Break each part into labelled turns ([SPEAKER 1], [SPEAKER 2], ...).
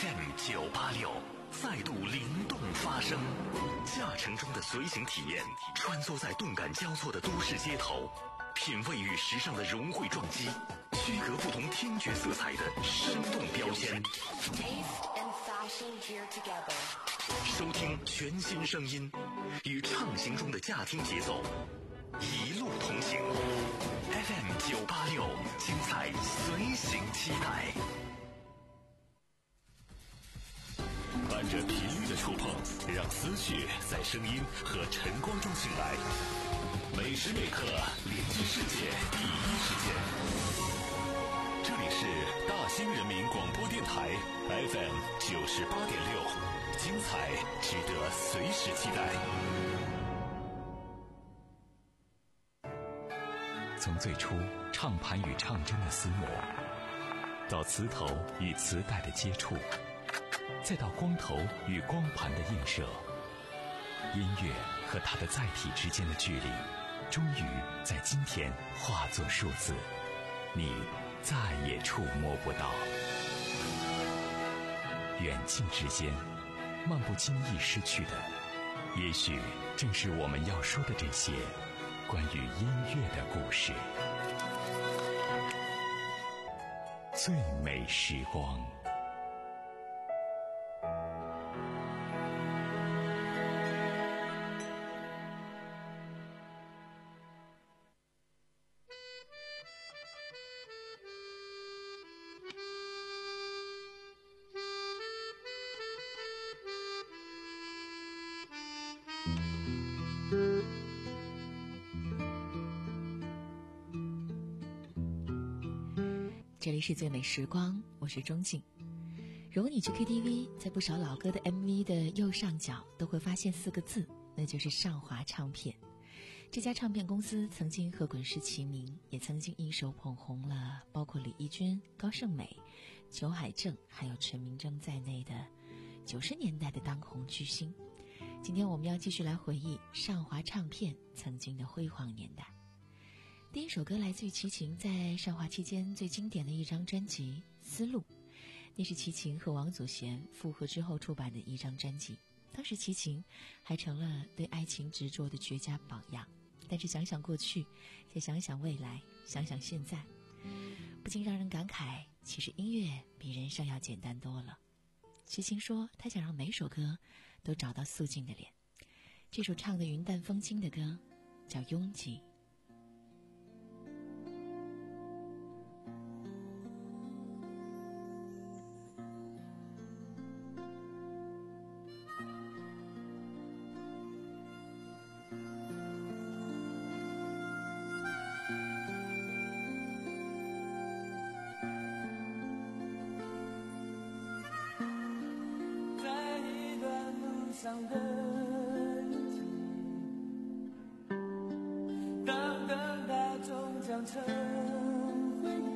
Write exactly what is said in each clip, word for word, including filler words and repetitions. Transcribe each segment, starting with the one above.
[SPEAKER 1] F M 九八六再度灵动发声，驾乘中的随行体验，穿梭在动感交错的都市街头，品味与时尚的融汇撞击，区隔不同听觉色彩的生动标签。收听全新声音，与畅行中的驾听节奏，一路同行。F M 九八六，精彩随行期待。伴着频率的触碰，让思绪在声音和晨光中醒来。每时每刻连接世界第一时间。这里是大兴人民广播电台 F M 九十八点六，精彩值得随时期待。从最初唱盘与唱针的厮磨，到磁头与磁带的接触，再到光头与光盘的映射，音乐和它的载体之间的距离，终于在今天化作数字，你再也触摸不到。远近之间，漫不经意失去的，也许正是我们要说的这些关于音乐的故事。最美时光。
[SPEAKER 2] 这里是最美时光，我是钟静。如果你去 K T V， 在不少老歌的 M V 的右上角都会发现四个字，那就是上华唱片。这家唱片公司曾经和滚石齐名，也曾经一手捧红了包括李翊君、高胜美、裘海正还有陈明真在内的九十年代的当红巨星。今天我们要继续来回忆上华唱片曾经的辉煌年代。第一首歌来自于齐秦在上华期间最经典的一张专辑《丝路》，那是齐秦和王祖贤复合之后出版的一张专辑。当时齐秦还成了对爱情执着的绝佳榜样，但是想想过去，再想想未来，想想现在，不禁让人感慨，其实音乐比人生要简单多了。齐秦说他想让每首歌都找到素净的脸。这首唱得云淡风轻的歌叫《拥挤》。
[SPEAKER 3] 上的日记，当等待终将成回忆，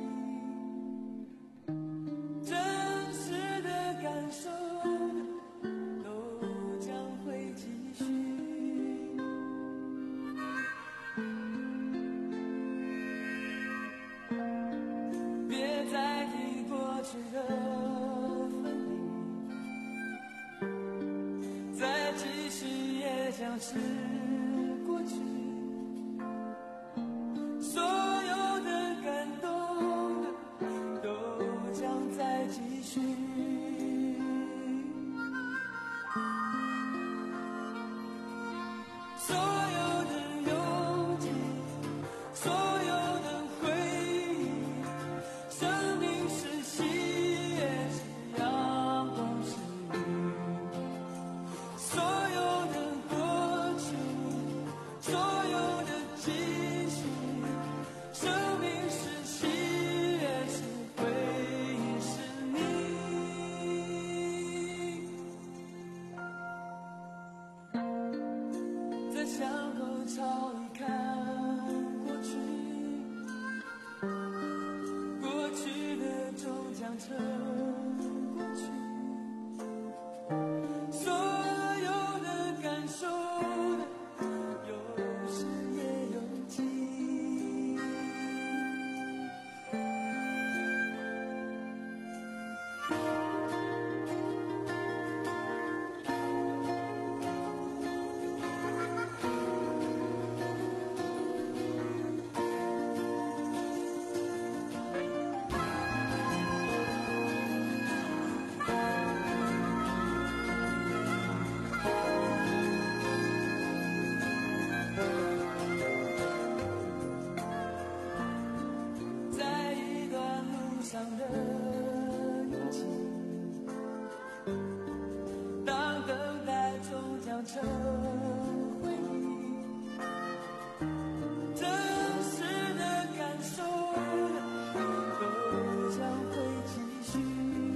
[SPEAKER 3] 真实的感受都将会继续。别再提过去的像是过去，所有的感动的都将再继续。所有的拥挤，所有的回忆，生命是喜悦，是阳光，是雨。所有的所有的继续，生命是喜悦，是回忆，是你。 上的勇气，当等待终将成回忆，真实的感受都将会继续。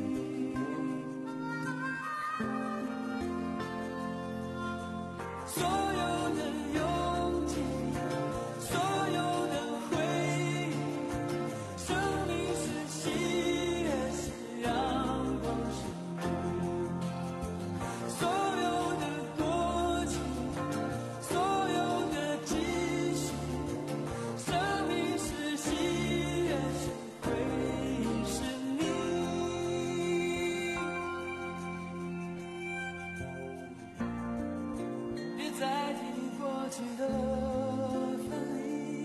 [SPEAKER 3] 所有的勇气，所有的回忆，生命是喜悦，是阳光，是雨。所有的过去，所有的继续，生命是喜悦，是回忆，是你。别再提过去的分离，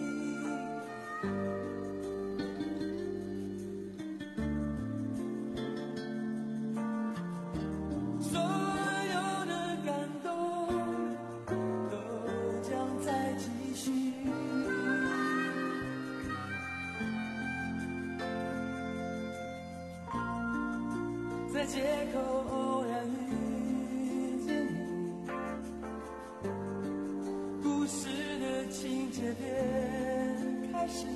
[SPEAKER 3] 所有的感动都将再继续。在街口偶然遇见你，故事的情节便开始。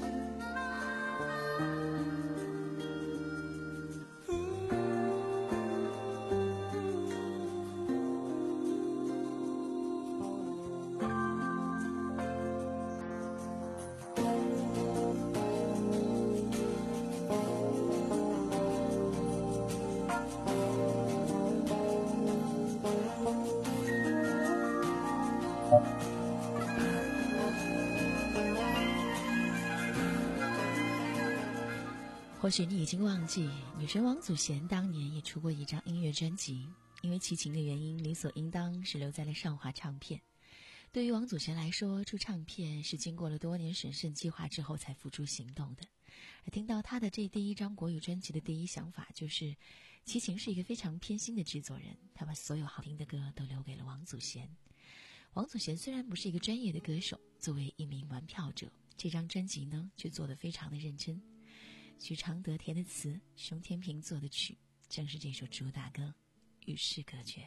[SPEAKER 2] 或许你已经忘记，女神王祖贤当年也出过一张音乐专辑，因为齐秦的原因，理所应当是留在了上华唱片。对于王祖贤来说，出唱片是经过了多年审慎计划之后才付诸行动的。而听到他的这第一张国语专辑的第一想法就是，齐秦是一个非常偏心的制作人，他把所有好听的歌都留给了王祖贤。王祖贤虽然不是一个专业的歌手，作为一名玩票者，这张专辑呢却做得非常的认真。许常德填的词，熊天平做的曲，正是这首主打歌《与世隔绝》。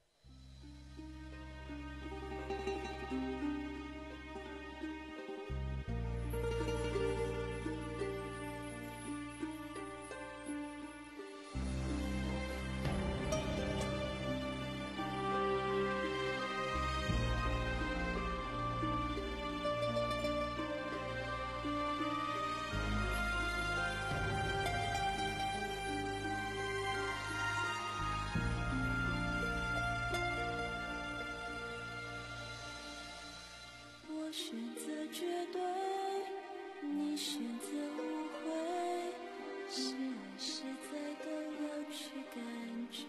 [SPEAKER 4] 选择绝对，你选择无悔，是爱是在都要去感觉，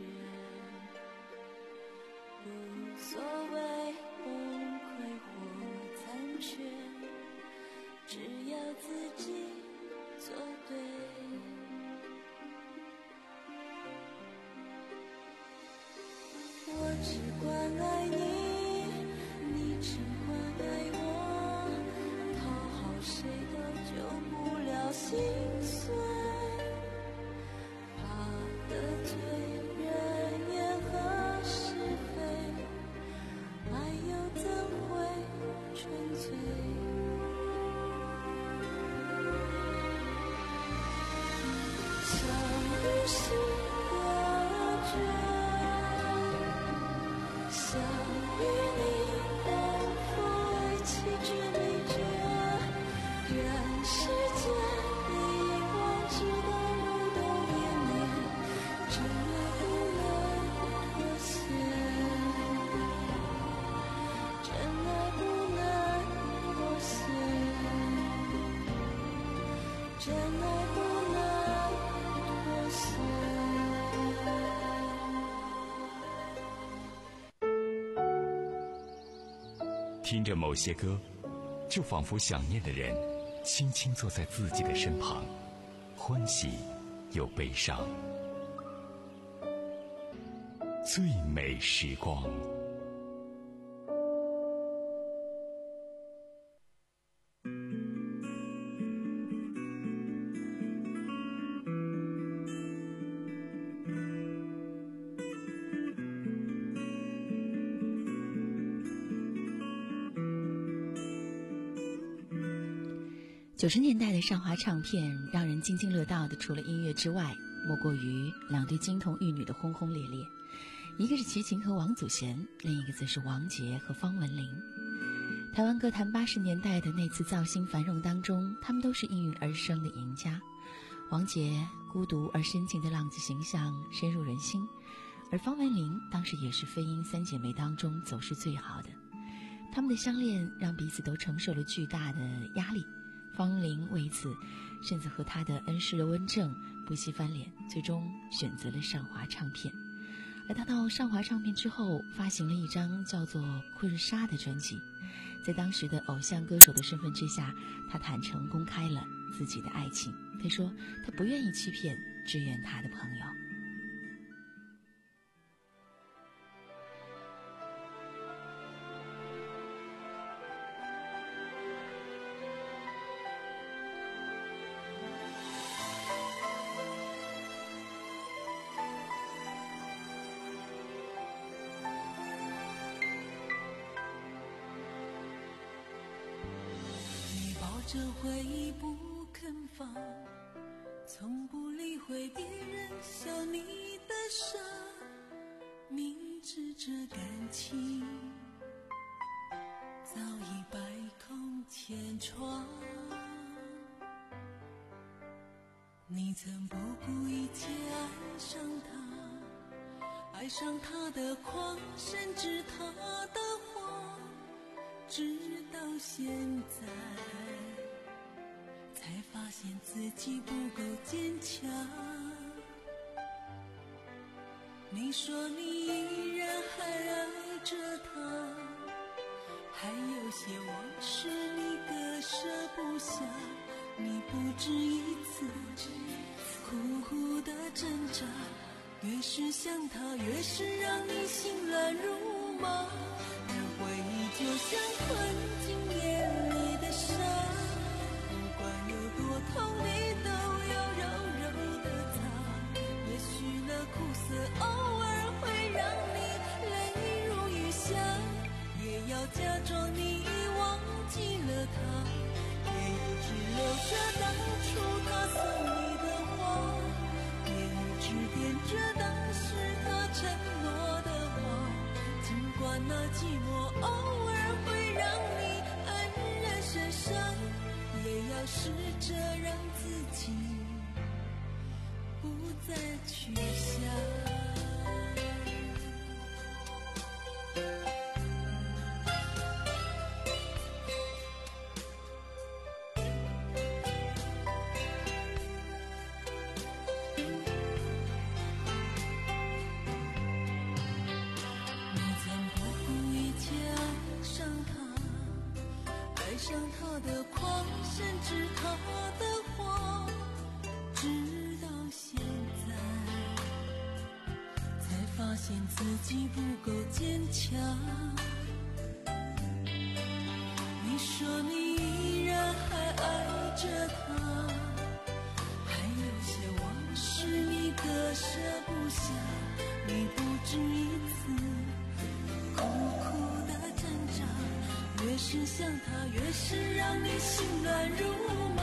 [SPEAKER 4] 无所谓崩溃或残缺，只要自己做对。我只管爱你，你只管爱我，讨好谁都救不了心碎，怕得罪人言和是非，爱又怎会纯粹？相遇是隔绝，相遇你能否为弃之秘诀？愿世界一望直到如冬延绵，真爱不能妥协，真爱不能妥协，真爱不能妥协。
[SPEAKER 1] 听着某些歌，就仿佛想念的人轻轻坐在自己的身旁，欢喜又悲伤。最美时光。
[SPEAKER 2] 九十年代的上华唱片让人津津乐道的，除了音乐之外，莫过于两对金童玉女的轰轰烈烈。一个是齐秦和王祖贤，另一个则是王杰和方文琳。台湾歌坛八十年代的那次造星繁荣当中，他们都是应运而生的赢家。王杰孤独而深情的浪子形象深入人心，而方文琳当时也是飞鹰三姐妹当中走势最好的。他们的相恋让彼此都承受了巨大的压力，方文琳为此甚至和她的恩师刘文正不惜翻脸，最终选择了上华唱片。而他到上华唱片之后，发行了一张叫做《困沙》的专辑。在当时的偶像歌手的身份之下，他坦诚公开了自己的爱情。他说他不愿意欺骗支援他的朋友。
[SPEAKER 4] 这回忆不肯放，从不理会别人笑你的傻，明知这感情早已百孔千疮。你曾不顾一切爱上他，爱上他的狂，甚至他的谎，直到现在才发现自己不够坚强。你说你依然还爱着他，还有些往事你割舍不下。你不止一次苦苦的挣扎，越是想他越是让你心乱如麻。而回忆就像困进眼里的沙，多痛你都要柔柔的擦，也许那苦涩偶尔会让你泪如雨下，也要假装你忘记了他，也一直留着当初他送你的花，也一直惦着当时他承诺的话。尽管那寂寞偶尔会让你黯然神伤，也要试着让自己不再去想。你曾不顾一切爱上他，爱上他的狂，甚至他的谎，直到现在才发现自己不够坚强。你说你依然还爱着他，还有些往事你割舍不下。你不止一次苦苦的挣扎，越是想他越是让你心乱如麻。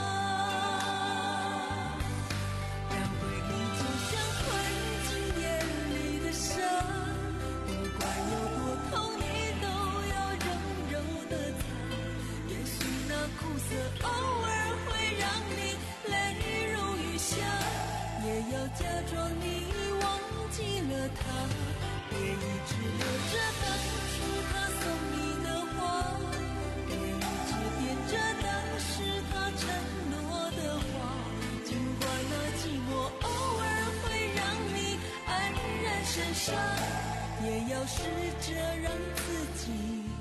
[SPEAKER 4] 但回忆就像困进眼里的沙，不管有多痛你都要柔柔的擦，也许那苦涩偶尔会让你泪如雨下，也要假装你忘记了他，也一直留着当初他送你的话，也一直惦着当时他承诺的话。尽管那寂寞偶尔会让你黯然神伤，也要试着让自己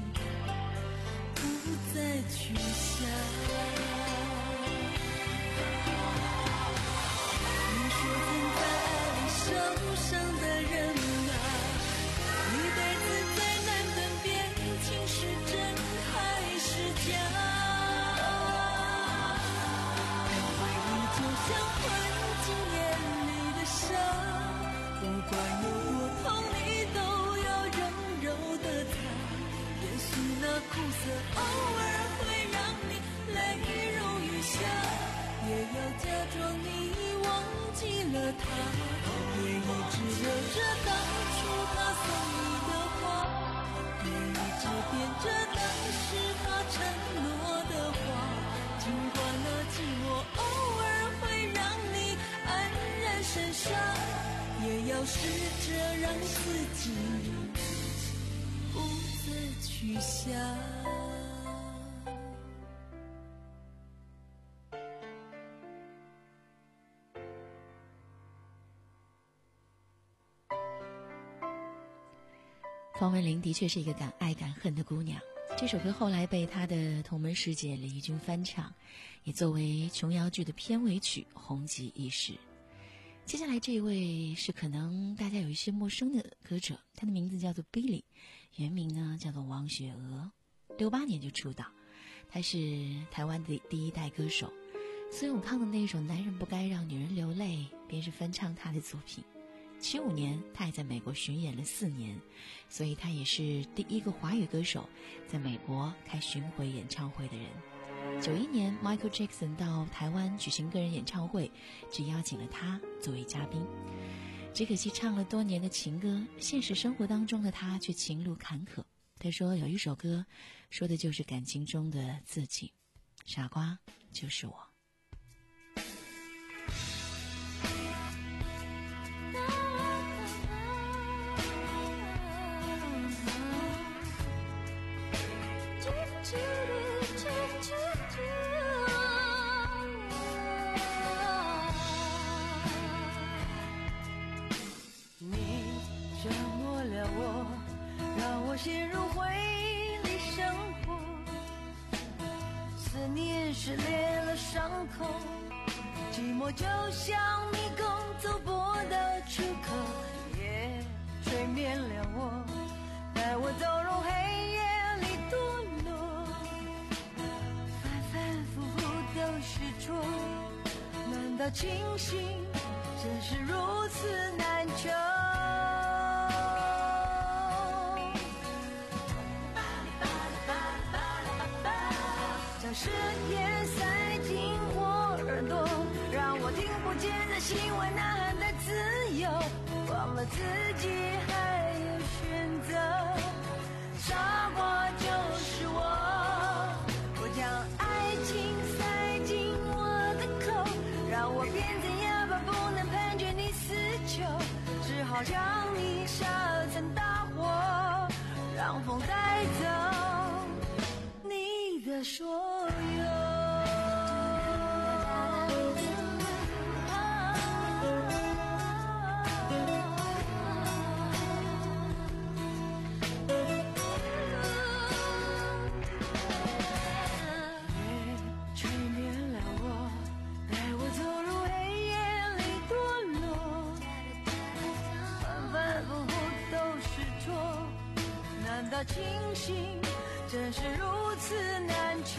[SPEAKER 4] 不再去想。你说曾在爱里受伤的人啊，一辈子再难分辨情是真还是假。但回忆就像困进眼里的沙，不管有多痛你都要柔柔的擦，也许那苦涩偶尔会让你泪如他，也一直留着当初他送你的花，也一直编着当时他承诺的话。尽管那寂寞偶尔会让你黯然神伤，也要试着让自己不再去想。
[SPEAKER 2] 方文琳的确是一个敢爱敢恨的姑娘，这首歌后来被她的同门师姐李翊君翻唱，也作为琼瑶剧的片尾曲红极一时。接下来这位是可能大家有一些陌生的歌者，他的名字叫做 Billy， 原名呢叫做王雪娥，六八年就出道，他是台湾的第一代歌手。苏永康的那首《男人不该让女人流泪》便是翻唱他的作品。七五年他也在美国巡演了四年，所以他也是第一个华语歌手在美国开巡回演唱会的人。九一年 Michael Jackson 到台湾举行个人演唱会，只邀请了他作为嘉宾。只可惜唱了多年的情歌，现实生活当中的他却情路坎坷。他说有一首歌说的就是感情中的自己，傻瓜就是我。
[SPEAKER 4] 陷入回忆里生活，思念撕裂了伤口，寂寞就像迷宫，走不到出口，夜催眠了我，带我走入黑夜里堕落，反反复复都是错，难道清醒真是如此难求？誓言塞进我耳朵，让我听不见在心外呐喊的自由，忘了自己还有选择，傻瓜就是我，我将爱情塞进我的口，让我变成哑巴不能判决你死囚，只好将你烧成大火，让风带走你的所有。清醒真是如此难求，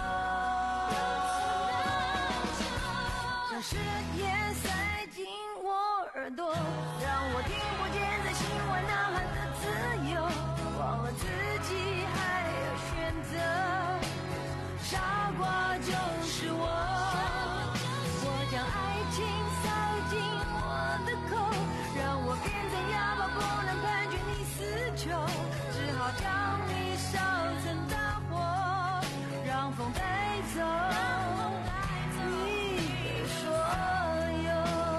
[SPEAKER 4] 将誓言塞进我耳朵，让我听不见在心外呐喊的自由，忘了自己还有选择，傻瓜就是我，我将爱情塞进我的口，让我变成哑巴不能判决你死囚，将你烧成大火，让风带走你的所有，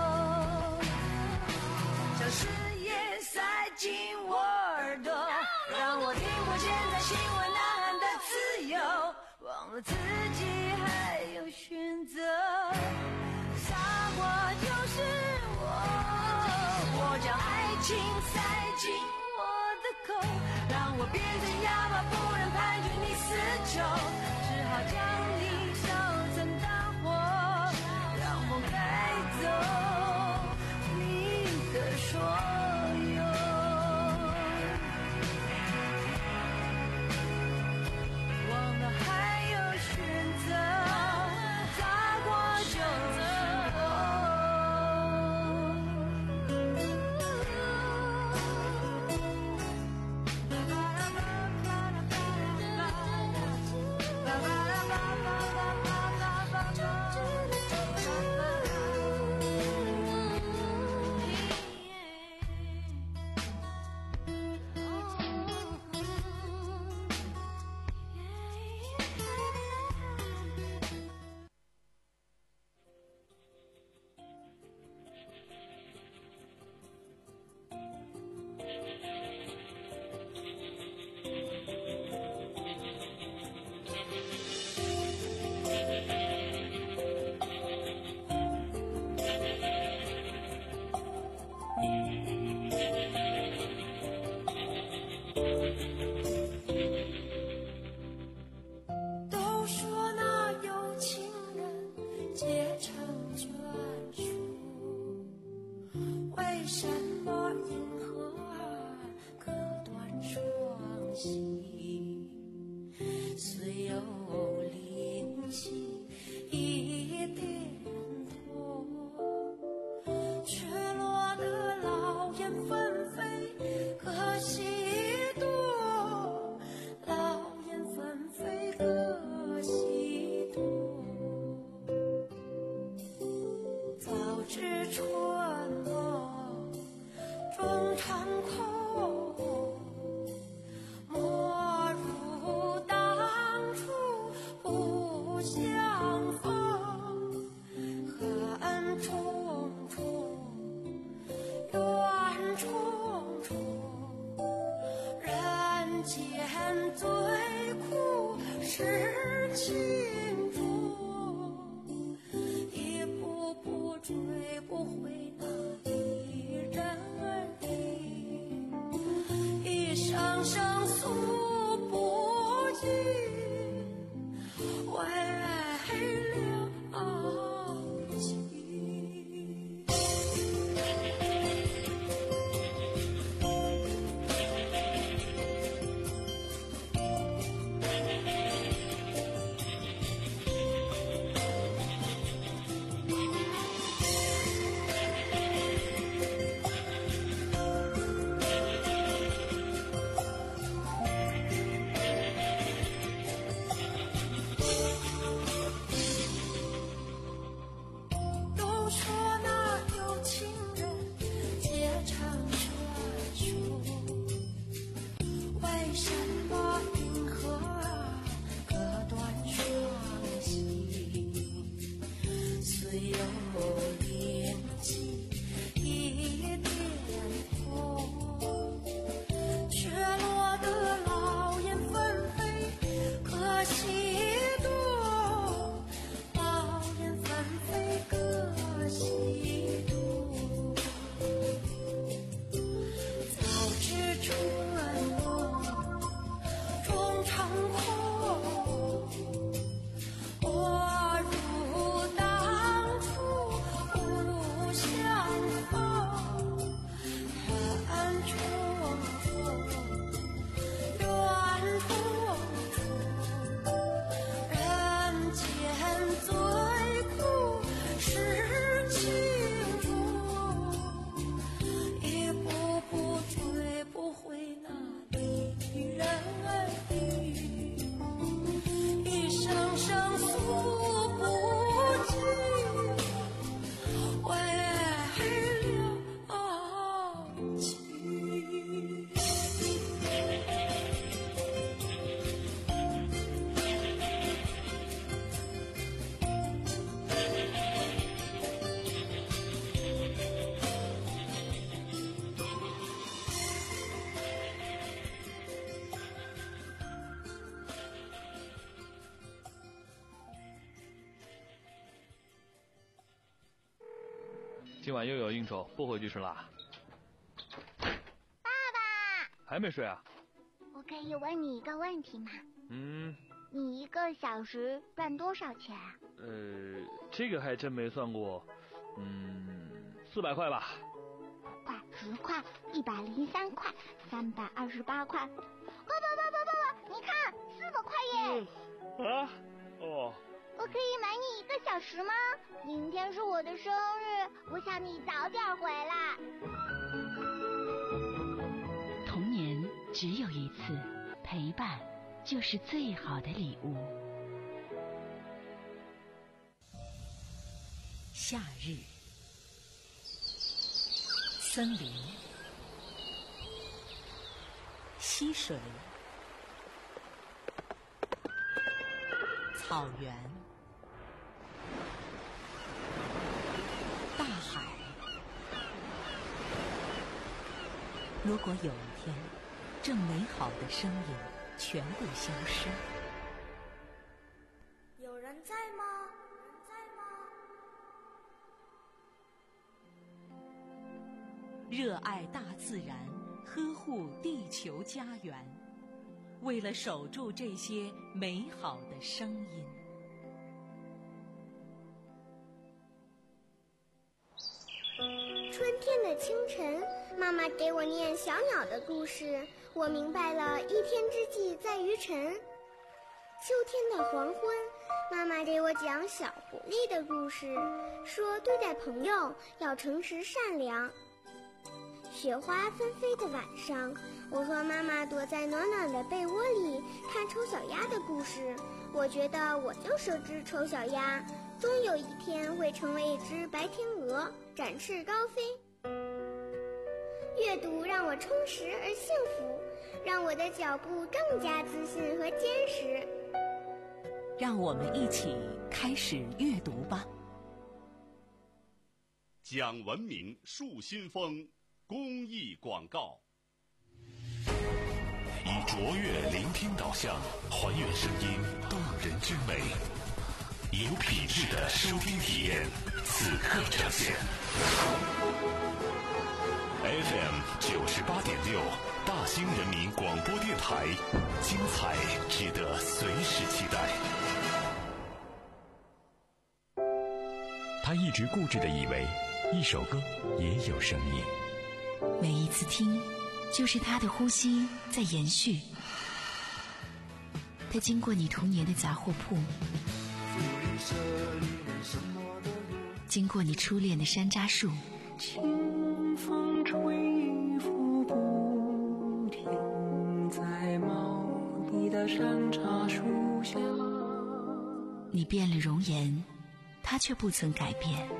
[SPEAKER 4] 将誓言塞进我耳朵，让我听不见在心外呐喊的自由，忘了自己还有选择，傻瓜就是我，我将爱情塞进我的口，让我变成哑巴不能判决你死囚，只好将你烧成大火，让风带走你的所有，忘了还有选择，傻瓜就是我。Ba ba 什么银河隔断双溪？虽有灵犀一点通，却落得老雁纷飞各西东，老雁纷飞各西东。早知春梦终成空，莫如当初不相逢。恨重重，怨重重，人间最苦是情重，一步步追不回那一人影，一声声诉不尽，为了情。都说那有情人结成眷属，为什么银河隔断双溪？虽有灵犀一点通，却落得老雁纷飞各西东，老雁纷飞各西东。早知春梦终成空，莫如当初不相逢。恨重重，怨重重，人间最苦是情重，一步步追不回那一人影，一声声诉不尽，为了情。
[SPEAKER 5] 今晚又有应酬，不回去吃啦。
[SPEAKER 6] 爸爸，
[SPEAKER 5] 还没睡啊？
[SPEAKER 6] 我可以问你一个问题吗？
[SPEAKER 5] 嗯，
[SPEAKER 6] 你一个小时赚多少钱啊？
[SPEAKER 5] 呃，这个还真没算过。嗯，四百块吧。
[SPEAKER 6] 五块、十块、一百零三块、三百二十八块。爸爸爸爸爸爸，你看，四百块耶！
[SPEAKER 5] 啊？哦。
[SPEAKER 6] 我可以买你一个小时吗？明天是我的生日，我想你早点回来。
[SPEAKER 2] 童年只有一次，陪伴就是最好的礼物。夏日，森林，溪水，草原，大海。如果有一天，这美好的声音全部消失，
[SPEAKER 4] 有人在吗？有人在吗？
[SPEAKER 2] 热爱大自然，呵护地球家园，为了守住这些美好的声音。
[SPEAKER 6] 春天的清晨，妈妈给我念小鸟的故事，我明白了一天之计在于晨。秋天的黄昏，妈妈给我讲小狐狸的故事，说对待朋友要诚实善良。雪花纷飞的晚上，我和妈妈躲在暖暖的被窝里看丑小鸭的故事，我觉得我就是只丑小鸭，终有一天会成为一只白天鹅，展翅高飞。阅读让我充实而幸福，让我的脚步更加自信和坚实。
[SPEAKER 2] 让我们一起开始阅读吧。
[SPEAKER 7] 讲文明树新风公益广告。
[SPEAKER 1] 以卓越聆听导向，还原声音动人之美，有品质的收听体验，此刻呈现。F M 九十八点六，大兴人民广播电台，精彩值得随时期待。他一直固执地以为，一首歌也有生命。
[SPEAKER 2] 每一次听，就是他的呼吸在延续。他经过你童年的杂货铺，经过你初恋的山楂树，
[SPEAKER 3] 清风吹拂不停，在茂密的山楂树下。
[SPEAKER 2] 你变了容颜，他却不曾改变。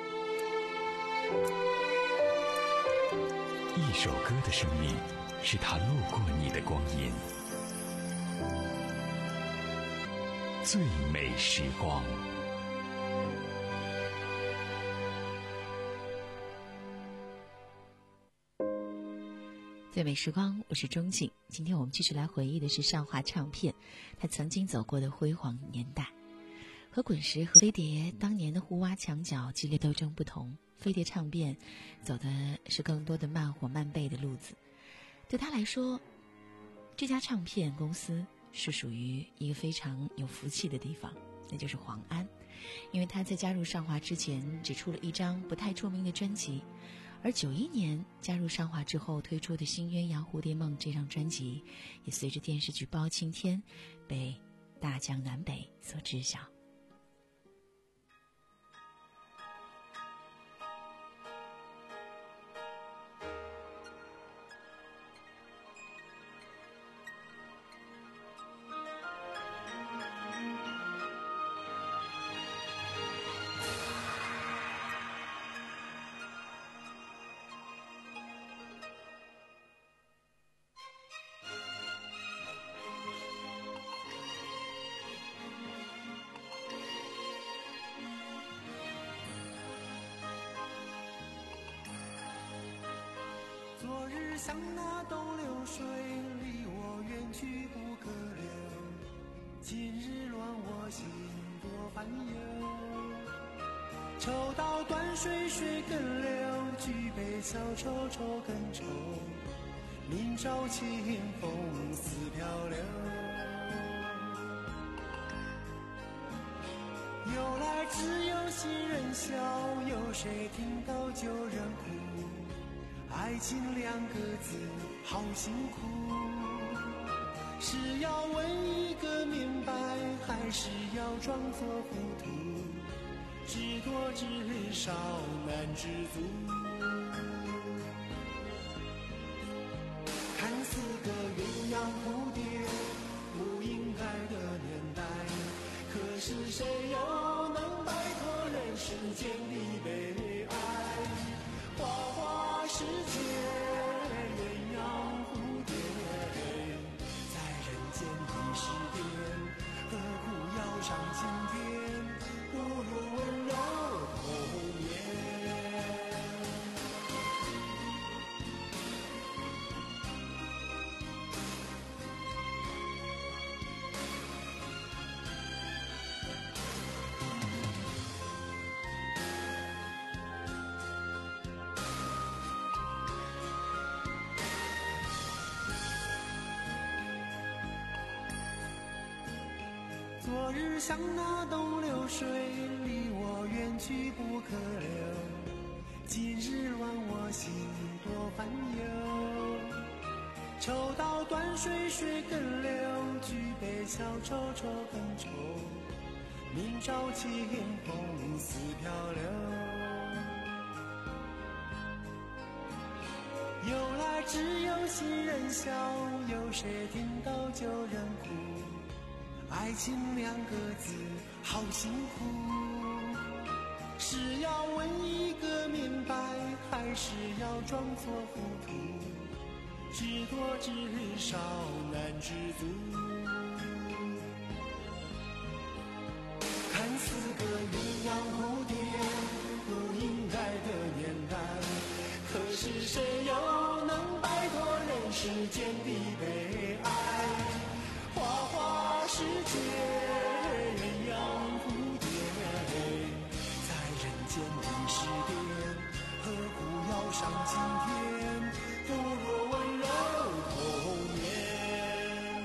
[SPEAKER 1] 一首歌的生命，是他路过你的光阴。最美时光。
[SPEAKER 2] 最美时光，我是钟景。今天我们继续来回忆的是上华唱片它曾经走过的辉煌年代。和滚石和飞碟当年的互挖墙角激烈斗争不同，飞碟唱片走的是更多的慢火慢焙的路子。对他来说，这家唱片公司是属于一个非常有福气的地方，那就是黄安。因为他在加入上华之前只出了一张不太出名的专辑，而九一年加入上华之后推出的新鸳鸯蝴蝶梦这张专辑，也随着电视剧包青天被大江南北所知晓。
[SPEAKER 3] 昨日像那东流水，离我远去不可留。今日乱我心多烦忧。抽刀断水水更流，举杯消愁愁更愁。明朝清风似飘流。由来只有新人笑，有谁听到旧人哭？爱情两个字好辛苦，是要问一个明白，还是要装作糊涂？知多知少难知足。看似个鸳鸯蝴蝶，不应该的年代，可是谁又能摆脱人世间的悲哀？花花世界，鸳鸯蝴蝶，在人间的诗典，何苦要上青天？不如温柔童年。昨日像那东流水，离我远去不可留。今日乱我心多烦忧。抽刀断水水更流，举杯消愁愁更愁。明朝清风似飘流，由来只有新人笑，有谁听到旧人哭？爱情两个字好辛苦，是要问一个明白，还是要装作糊涂？知多知少难知足，看似个鸳鸯蝴蝶不应该的年代，可是谁又能摆脱人世间的悲哀？花花世界鸳鸯蝴蝶，在人间的诗典，何苦要上青天？不如温柔童年。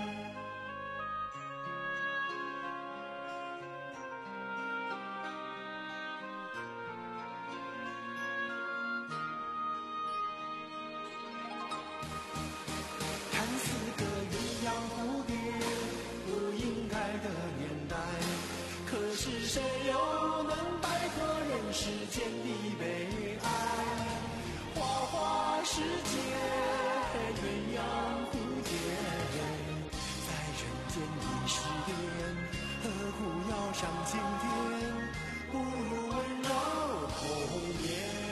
[SPEAKER 3] 看似个鸳鸯蝴蝶不应该的年代，可是谁又能摆脱人世间的悲哀？花花世界鸳鸯蝴蝶，在人间的诗典，何苦要上青天？不如温柔童年。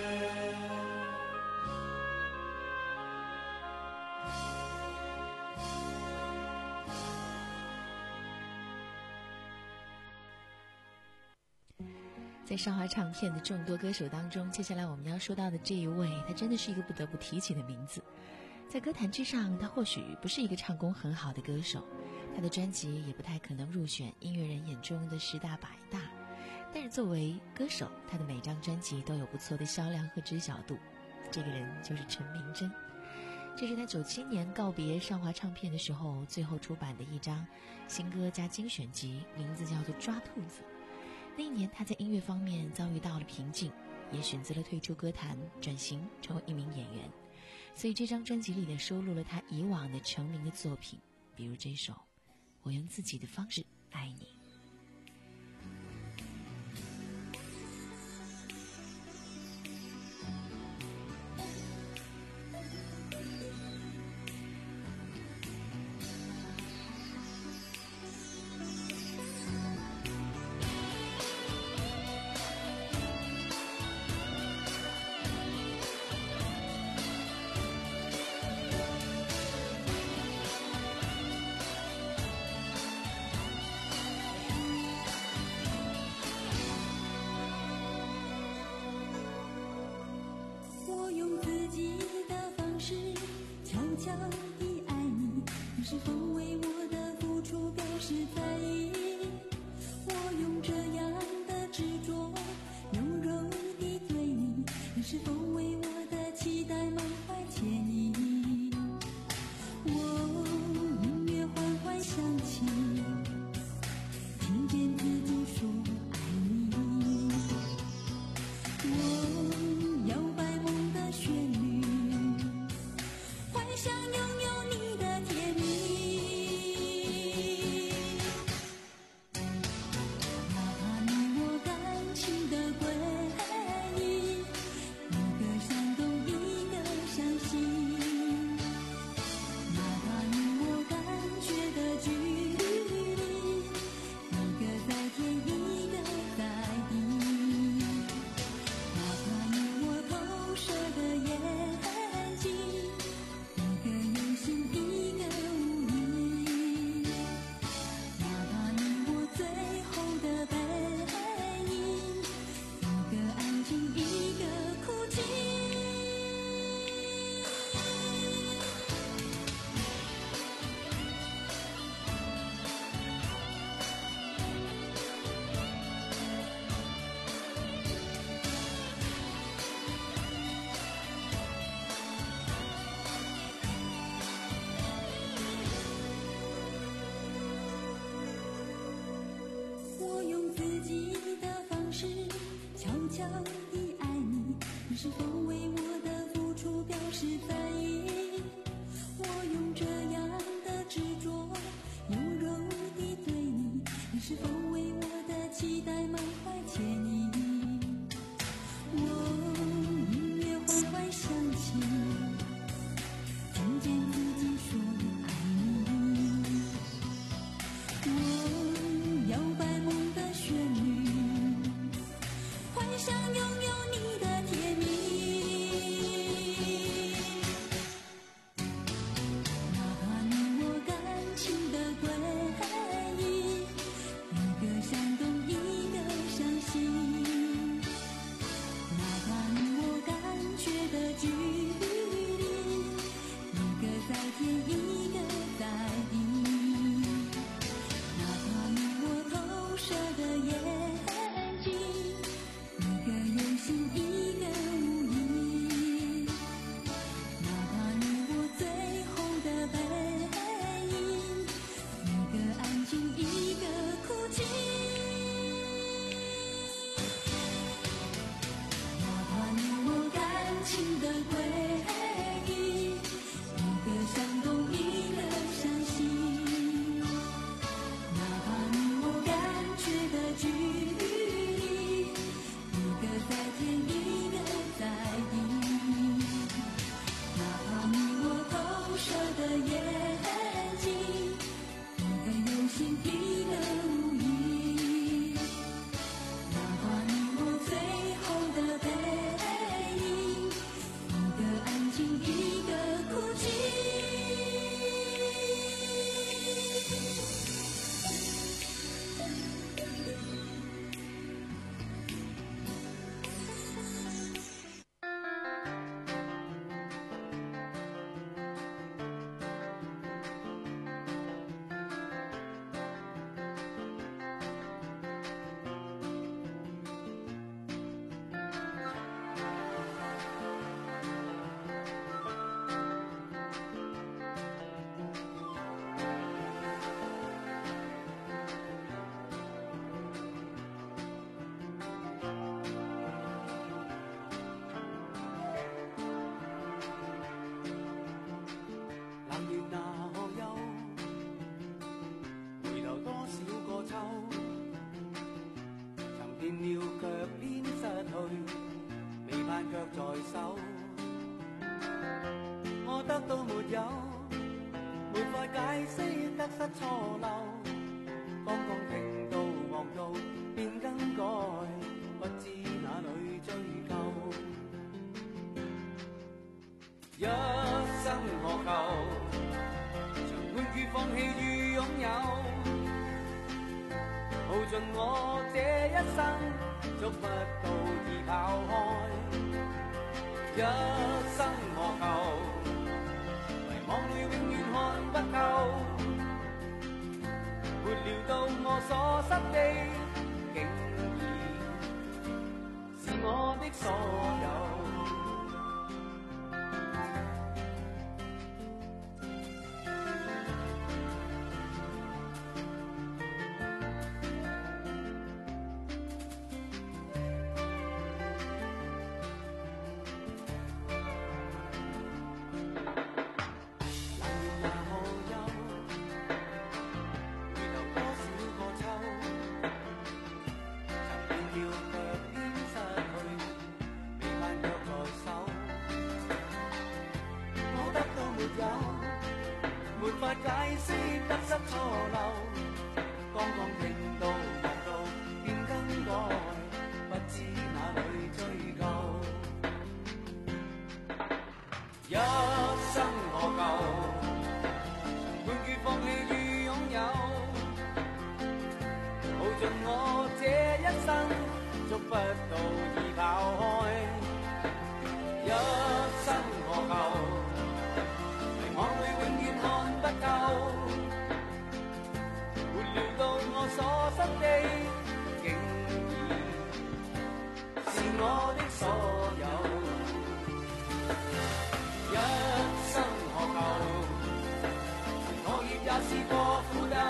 [SPEAKER 2] 在上华唱片的众多歌手当中，接下来我们要说到的这一位，他真的是一个不得不提起的名字。在歌坛之上，他或许不是一个唱功很好的歌手，他的专辑也不太可能入选音乐人眼中的十大百大，但是作为歌手，他的每张专辑都有不错的销量和知晓度。这个人就是陈明真，这是他九七年告别上华唱片的时候最后出版的一张新歌加精选集，名字叫做《抓兔子》。那一年他在音乐方面遭遇到了瓶颈，也选择了退出歌坛，转型成为一名演员。所以这张专辑里也收录了他以往的成名的作品，比如这首《我用自己的方式爱你》。
[SPEAKER 4] 悄悄地爱你，你是否为我是在意，我用这样的执着，柔柔地对你，你是否为我的期待满怀歉意？我隐约缓缓想起，听见自己说爱你。我摇摆梦的旋律，幻想拥有你的甜蜜。哪怕你我感情的轨迹，一个相懂，一个相信。哪怕你我感觉的距离，一个在天，一个在地。哪怕你我投射的眼睛，一个有心，一个无意。哪怕你我最后的背影，一个安静，一个哭泣。哪怕你我感情的轨迹，一个相懂，一个相信。哪怕你我感觉的距离，一个在天，一个在地。哪怕你我投射的眼睛，一个有心，一个无意。哪怕你我最后的背影，一个安静，一个哭泣。
[SPEAKER 3] 冷月那可休，回頭多少個秋，尋遍了卻偏失去，未盼卻在手。我得到沒有，沒法解釋得失錯漏，剛剛停到望到便更改，不知哪裏追究。一生何求？常判決放棄與擁有，耗盡我這一生，捉不到已跑開。一生何求？迷惘裏永遠看不透，沒料到我所失的，竟然是我的所有。沒法解釋得失錯漏，剛剛聽到望到便更改，不知哪裏追究。一生何求？常判決放棄與擁有，耗盡我這一生，捉不到已跑開。一生何求？迷惘裏永遠看不透，沒料到我所失的，竟然是我的所有。一生何求？學業也是個苦鬥，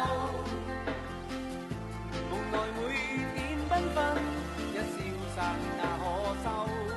[SPEAKER 3] 夢內每點繽紛，一笑散那可收。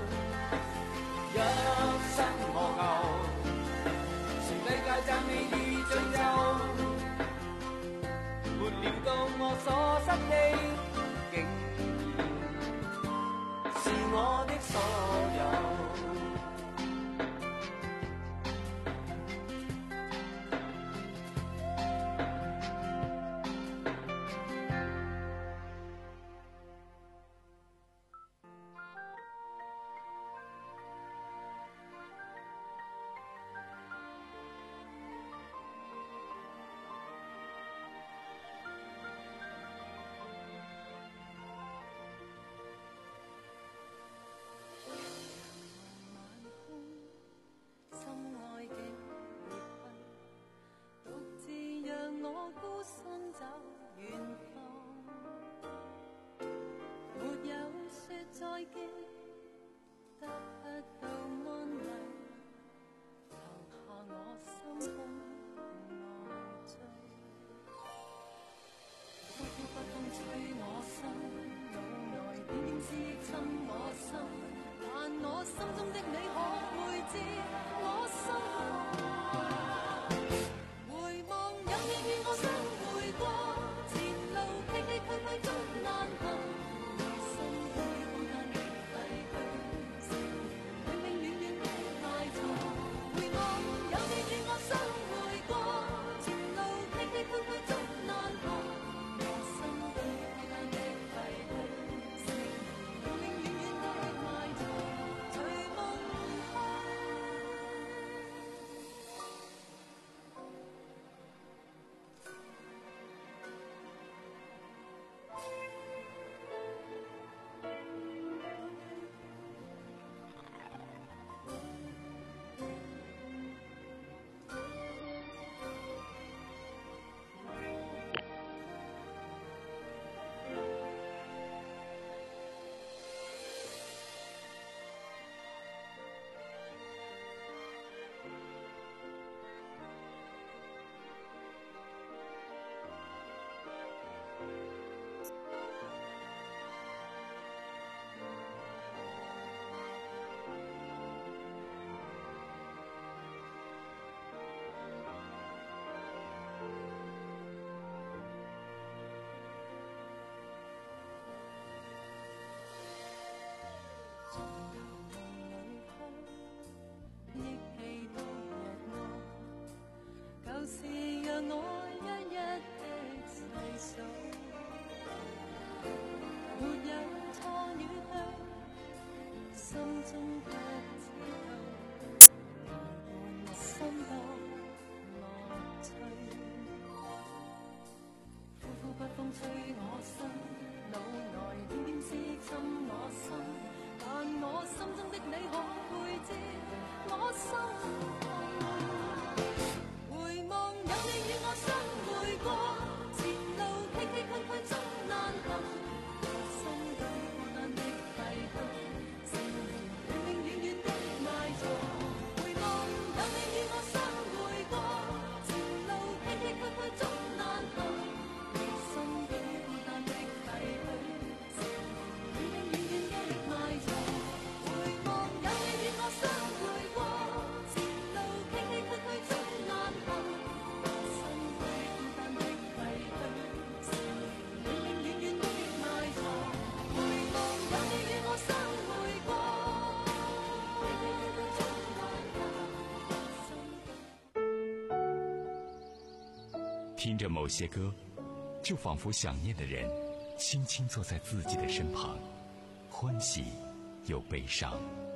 [SPEAKER 1] 听着某些歌，就仿佛想念的人轻轻坐在自己的身旁，欢喜又悲伤。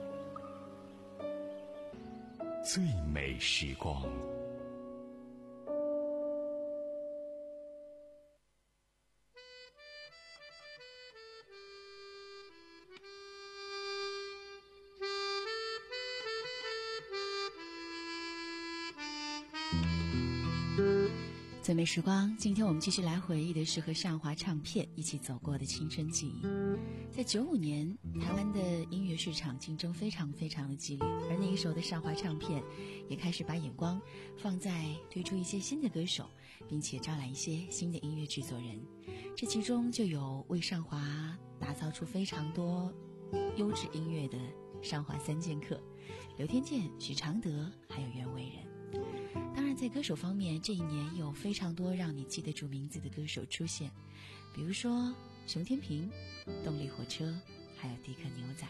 [SPEAKER 1] 最美时光。
[SPEAKER 2] 最美时光，今天我们继续来回忆的是和上华唱片一起走过的青春记忆。在九五年，台湾的音乐市场竞争非常非常的激烈，而那个时候的上华唱片也开始把眼光放在推出一些新的歌手，并且招揽一些新的音乐制作人。这其中就有为上华打造出非常多优质音乐的上华三剑客：刘天健、许常德还有袁惟仁。当然在歌手方面，这一年有非常多让你记得住名字的歌手出现，比如说熊天平、动力火车还有迪克牛仔。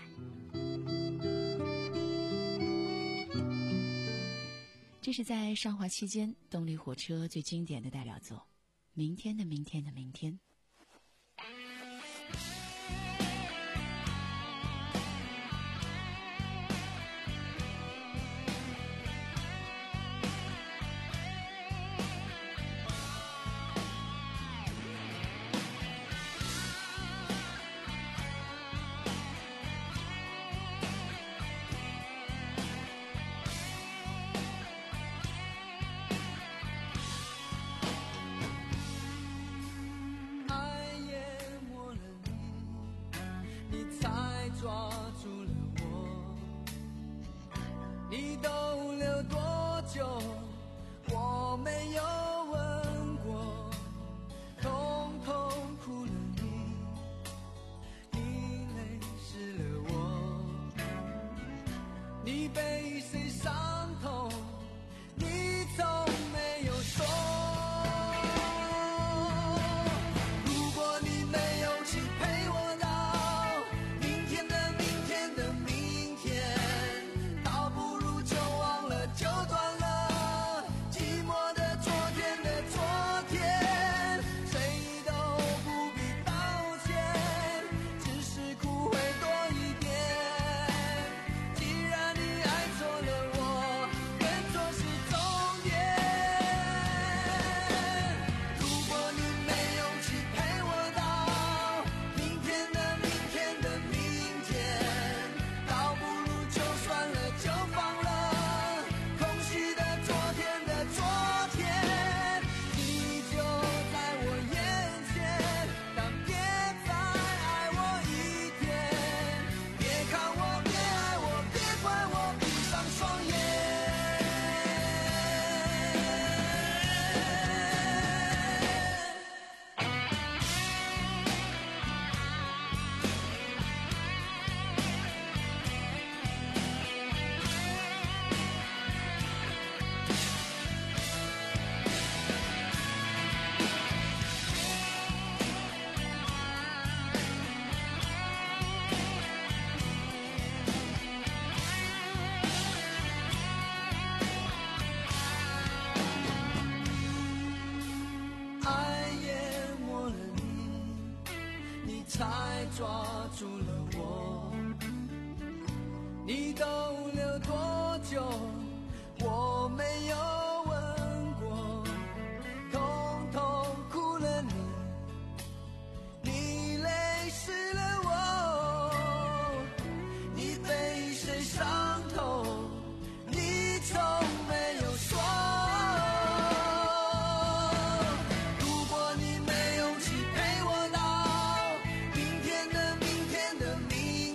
[SPEAKER 2] 这是在上华期间动力火车最经典的代表作《明天的明天的明天》。
[SPEAKER 3] 抓住了我，你逗留多久我没有问过，通通哭了你，你泪湿了我，你被谁伤透你从没有说，如果你没勇气陪我到明天的明天的明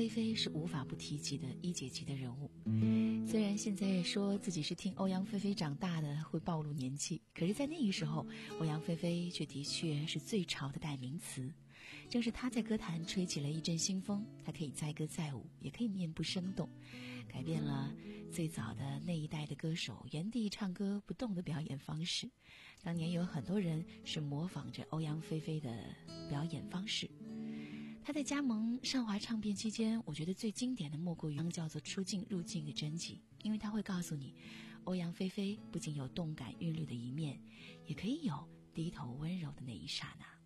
[SPEAKER 2] 菲菲是无法不提及的一姐级的人物。虽然现在说自己是听欧阳菲菲长大的会暴露年纪，可是在那个时候，欧阳菲菲却的确是最潮的代名词。正是她在歌坛吹起了一阵新风，她可以载歌载舞，也可以面部生动，改变了最早的那一代的歌手原地唱歌不动的表演方式。当年有很多人是模仿着欧阳菲菲的表演方式。他在加盟上华唱片期间，我觉得最经典的莫过于叫做出境入境的专辑，因为他会告诉你，欧阳菲菲不仅有动感韵律的一面，也可以有低头温柔的那一刹那。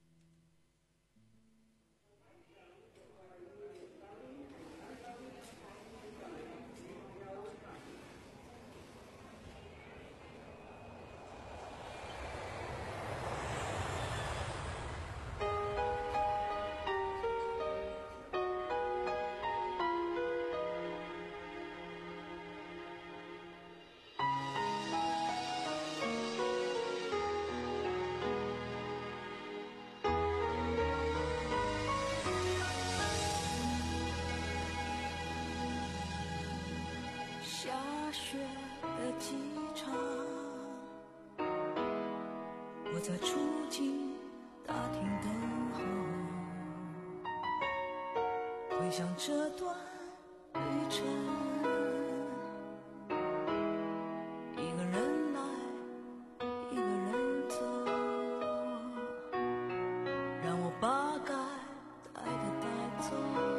[SPEAKER 4] 下雪的机场，我在出境大厅等候，回想这段旅程，一个人来，一个人走，让我把该带的带走。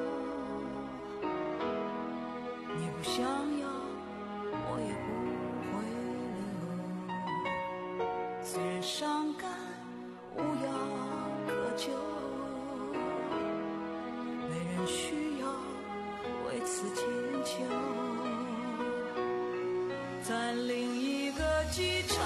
[SPEAKER 4] 你不想要，我也不会留，虽然伤感无药可救，没人需要为此迁就，在另一个机场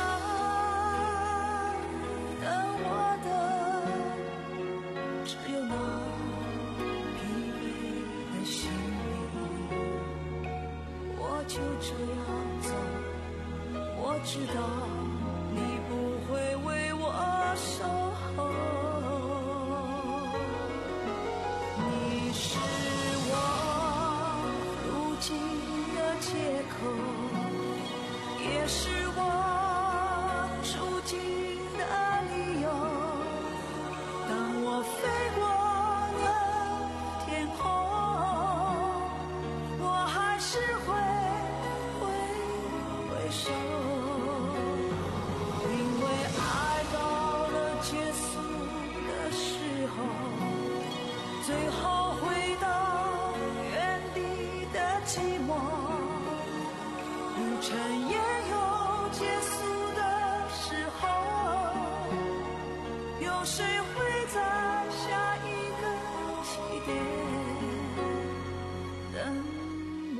[SPEAKER 4] 等我的只有那疲惫的心灵，我就这样走，我知道你不会为我守候，你是我入境的借口，也是我出境的理由。当我飞过了天空，我还是会挥挥手，因为爱到了结束的时候，最后回到原地的寂寞，旅程也有结束的时候，有谁会在下一个起点等我？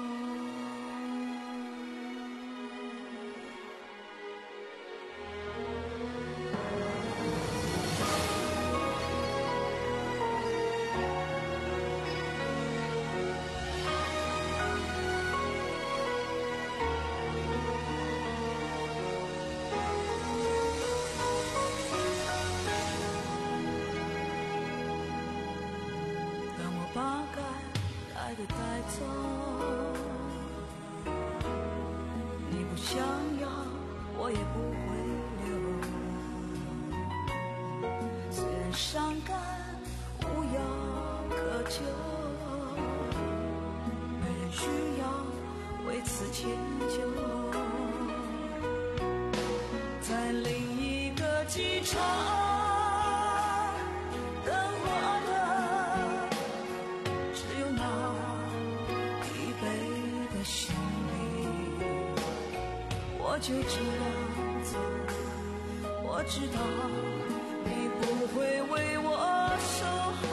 [SPEAKER 4] 让我把该带的带走，你不想要，我也不会留，虽然伤感无药可救，没人需要为此迁就，在另一个机场等我的只有那疲惫的心灵，我就这样走，我知道你不会为我守候，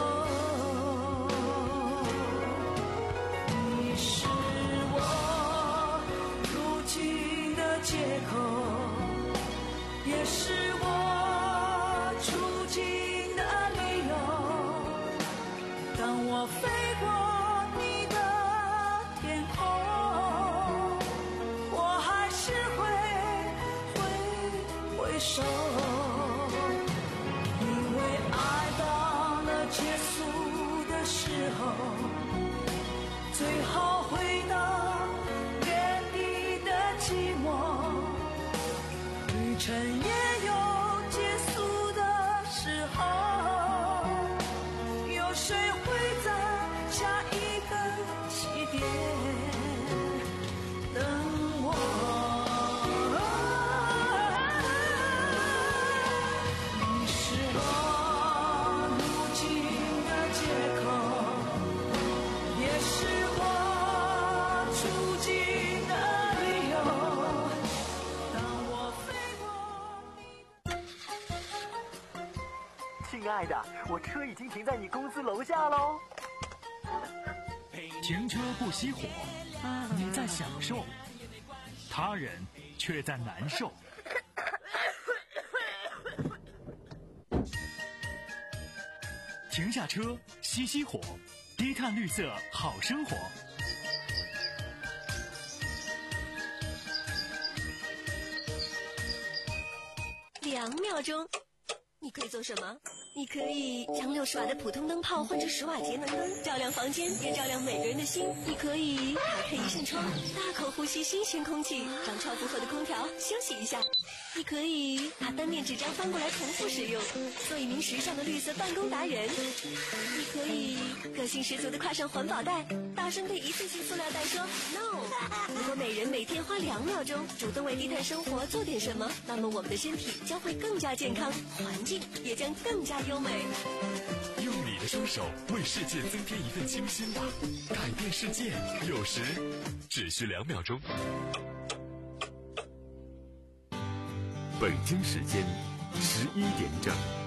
[SPEAKER 4] 你是我入境的借口，也是我出境的理由。当我飞过你的天空，我还是会挥挥手，因为爱到了结束的时候，
[SPEAKER 3] 出击的理由。当我飞过
[SPEAKER 8] 亲爱的，我车已经停在你公司楼下喽。
[SPEAKER 9] 停车不熄火，你在享受，他人却在难受。停下车，熄熄火，低碳绿色好生活。
[SPEAKER 10] 两秒钟，你可以做什么？你可以将六十瓦的普通灯泡换成十瓦节能灯，照亮房间，也照亮每个人的心。你可以打开一扇窗，大口呼吸新鲜空气，让超负荷的空调休息一下。你可以把单面纸张翻过来重复使用，做一名时尚的绿色办公达人。你可以个性十足的挎上环保袋，大声对一次性塑料袋说 no。 如果每人每天花两秒钟主动为低碳生活做点什么，那么我们的身体将会更加健康，环境也将更加优美。
[SPEAKER 1] 用你的双手为世界增添一份清新吧，改变世界有时只需两秒钟。北京时间十一点整。